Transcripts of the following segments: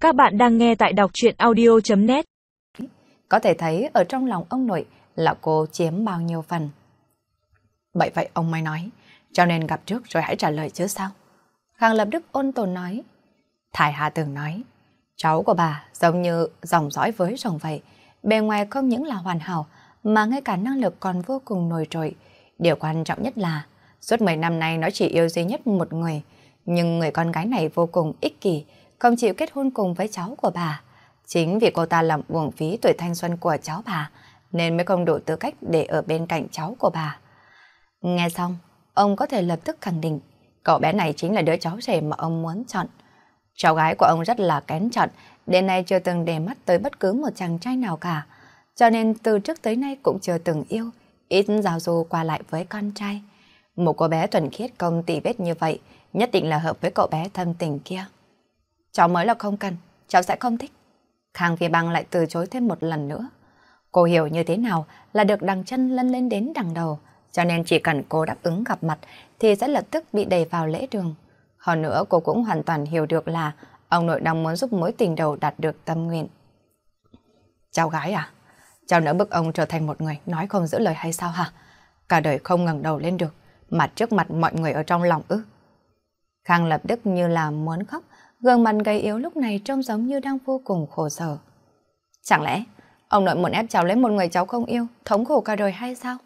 Các bạn đang nghe tại đọc truyện audio.net. Có thể thấy ở trong lòng ông nội là cô chiếm bao nhiêu phần. Bởi vậy ông mới nói, cho nên gặp trước rồi hãy trả lời chứ sao. Khang Lập Đức ôn tồn nói, Thái Hà từng nói, cháu của bà giống như dòng dõi với rồng vậy, bề ngoài không những là hoàn hảo mà ngay cả năng lực còn vô cùng nổi trội. Điều quan trọng nhất là suốt 10 năm nay nó chỉ yêu duy nhất một người, nhưng người con gái này vô cùng ích kỷ, không chịu kết hôn cùng với cháu của bà. Chính vì cô ta làm uổng phí tuổi thanh xuân của cháu bà, nên mới không đủ tư cách để ở bên cạnh cháu của bà. Nghe xong, ông có thể lập tức khẳng định, cậu bé này chính là đứa cháu rể mà ông muốn chọn. Cháu gái của ông rất là kén chọn, đến nay chưa từng để mắt tới bất cứ một chàng trai nào cả, cho nên từ trước tới nay cũng chưa từng yêu, ít giao du qua lại với con trai. Một cô bé thuần khiết không tì vết như vậy, nhất định là hợp với cậu bé thâm tình kia. Cháu mới là không cần, cháu sẽ không thích. Khang Phi Băng lại từ chối thêm một lần nữa. Cô hiểu như thế nào là được đằng chân lân lên đến đằng đầu, cho nên chỉ cần cô đáp ứng gặp mặt thì sẽ lập tức bị đẩy vào lễ đường. Hơn nữa cô cũng hoàn toàn hiểu được là ông nội đang muốn giúp mối tình đầu đạt được tâm nguyện. Cháu gái à? Cháu nỡ bức ông trở thành một người nói không giữ lời hay sao hả? Cả đời không ngẩng đầu lên được, mặt trước mặt mọi người ở trong lòng ư? Khang Lập Đức như là muốn khóc, gương mặt gầy yếu lúc này trông giống như đang vô cùng khổ sở. Chẳng lẽ ông nội muốn ép cháu lấy một người cháu không yêu, thống khổ cả đời hay sao?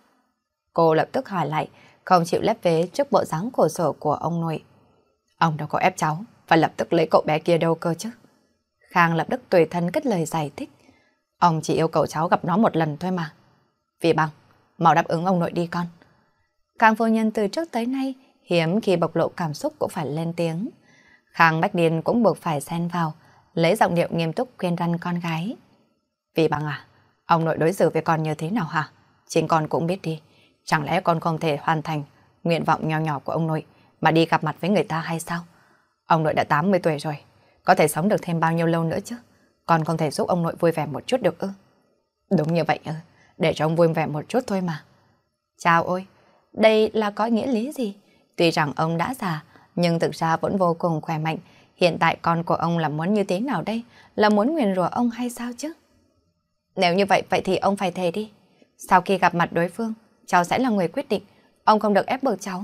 Cô lập tức hỏi lại, không chịu lép vế trước bộ dáng khổ sở của ông nội. Ông đâu có ép cháu phải lập tức lấy cậu bé kia đâu cơ chứ. Khang Lập Đức tùy thân kết lời giải thích. Ông chỉ yêu cầu cháu gặp nó một lần thôi mà. Vì bằng, mau đáp ứng ông nội đi con. Khang phu nhân từ trước tới nay hiếm khi bộc lộ cảm xúc cũng phải lên tiếng. Khang Bách Điền cũng buộc phải xen vào, lấy giọng điệu nghiêm túc khuyên răn con gái. Vì bằng à, ông nội đối xử với con như thế nào hả? Chính con cũng biết đi. Chẳng lẽ con không thể hoàn thành nguyện vọng nhỏ nhỏ của ông nội mà đi gặp mặt với người ta hay sao? Ông nội đã 80 tuổi rồi, có thể sống được thêm bao nhiêu lâu nữa chứ? Con không thể giúp ông nội vui vẻ một chút được ư? Đúng như vậy ư, để cho ông vui vẻ một chút thôi mà. Chao ôi, đây là có nghĩa lý gì? Tuy rằng ông đã già, nhưng thực ra vẫn vô cùng khỏe mạnh. Hiện tại con của ông là muốn như thế nào đây? Là muốn nguyền rủa ông hay sao chứ? Nếu như vậy, vậy thì ông phải thề đi. Sau khi gặp mặt đối phương, cháu sẽ là người quyết định. Ông không được ép buộc cháu.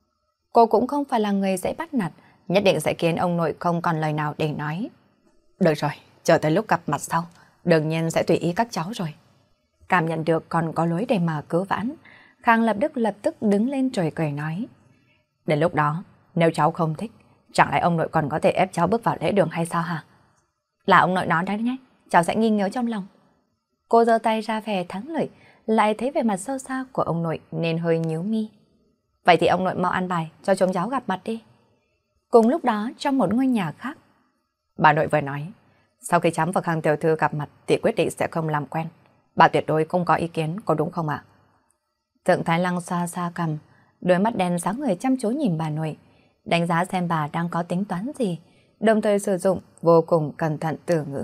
Cô cũng không phải là người dễ bắt nạt, nhất định sẽ khiến ông nội không còn lời nào để nói. Được rồi, chờ tới lúc gặp mặt sau, đương nhiên sẽ tùy ý các cháu rồi. Cảm nhận được còn có lối để mà cứu vãn, Khang Lập Đức lập tức đứng lên trời cười nói. Đến lúc đó, nếu cháu không thích, chẳng lẽ ông nội còn có thể ép cháu bước vào lễ đường hay sao hả? Là ông nội nói đấy nhé, cháu sẽ nghi ngờ trong lòng. Cô giơ tay ra vẻ thắng lợi, lại thấy vẻ mặt sâu xa của ông nội nên hơi nhíu mi. Vậy thì ông nội mau ăn bài cho chúng cháu gặp mặt đi. Cùng lúc đó trong một ngôi nhà khác, bà nội vừa nói, sau khi chấm và Khang tiểu thư gặp mặt thì quyết định sẽ không làm quen. Bà tuyệt đối không có ý kiến, có đúng không ạ? Thượng Thái Lăng xoa xoa cằm, đôi mắt đen sáng người chăm chú nhìn bà nội, đánh giá xem bà đang có tính toán gì, đồng thời sử dụng vô cùng cẩn thận từ ngữ.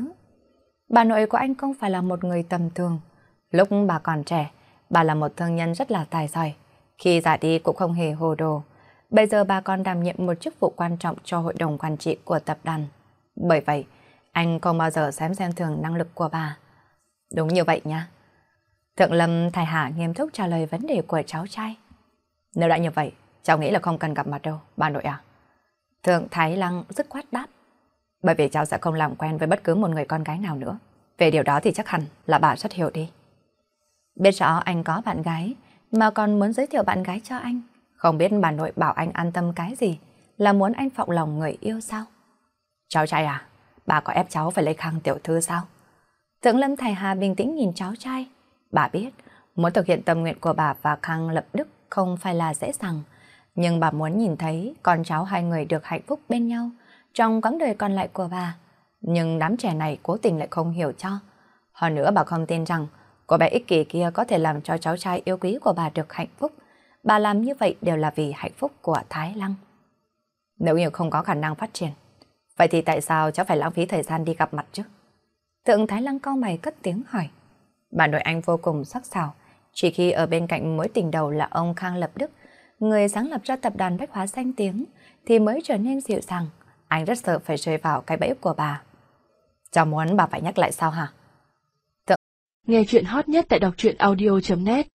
Bà nội của anh không phải là một người tầm thường. Lúc bà còn trẻ, bà là một thương nhân rất là tài giỏi. Khi già đi cũng không hề hồ đồ. Bây giờ bà còn đảm nhiệm một chức vụ quan trọng cho hội đồng quản trị của tập đoàn. Bởi vậy, anh không bao giờ xem thường năng lực của bà. Đúng như vậy nha. Thượng Lâm Thái Hà nghiêm túc trả lời vấn đề của cháu trai. Nếu đã như vậy, cháu nghĩ là không cần gặp mặt đâu, bà nội à? Thượng Thái Lăng dứt khoát đáp. Bởi vì cháu sẽ không làm quen với bất cứ một người con gái nào nữa. Về điều đó thì chắc hẳn là bà rất hiểu đi. Biết rõ anh có bạn gái, mà còn muốn giới thiệu bạn gái cho anh. Không biết bà nội bảo anh an tâm cái gì, là muốn anh phọng lòng người yêu sao? Cháu trai à, bà có ép cháu phải lấy Khang tiểu thư sao? Thượng Lâm Thái Hà bình tĩnh nhìn cháu trai. Bà biết, muốn thực hiện tâm nguyện của bà và Khang Lập Đức không phải là dễ dàng. Nhưng bà muốn nhìn thấy con cháu hai người được hạnh phúc bên nhau trong quãng đời còn lại của bà. Nhưng đám trẻ này cố tình lại không hiểu cho. Hơn nữa bà không tin rằng cô bé ích kỷ kia có thể làm cho cháu trai yêu quý của bà được hạnh phúc. Bà làm như vậy đều là vì hạnh phúc của Thái Lăng. Nếu như không có khả năng phát triển, vậy thì tại sao cháu phải lãng phí thời gian đi gặp mặt chứ? Thượng Thái Lăng cau mày cất tiếng hỏi. Bà nội anh vô cùng sắc sảo. Chỉ khi ở bên cạnh mối tình đầu là ông Khang Lập Đức, người sáng lập ra tập đoàn bách hóa danh tiếng, thì mới trở nên dịu dàng. Anh rất sợ phải rơi vào cái bẫy của bà. Cháu muốn bà phải nhắc lại sao hả? Nghe chuyện hot nhất tại đọc truyện audio.net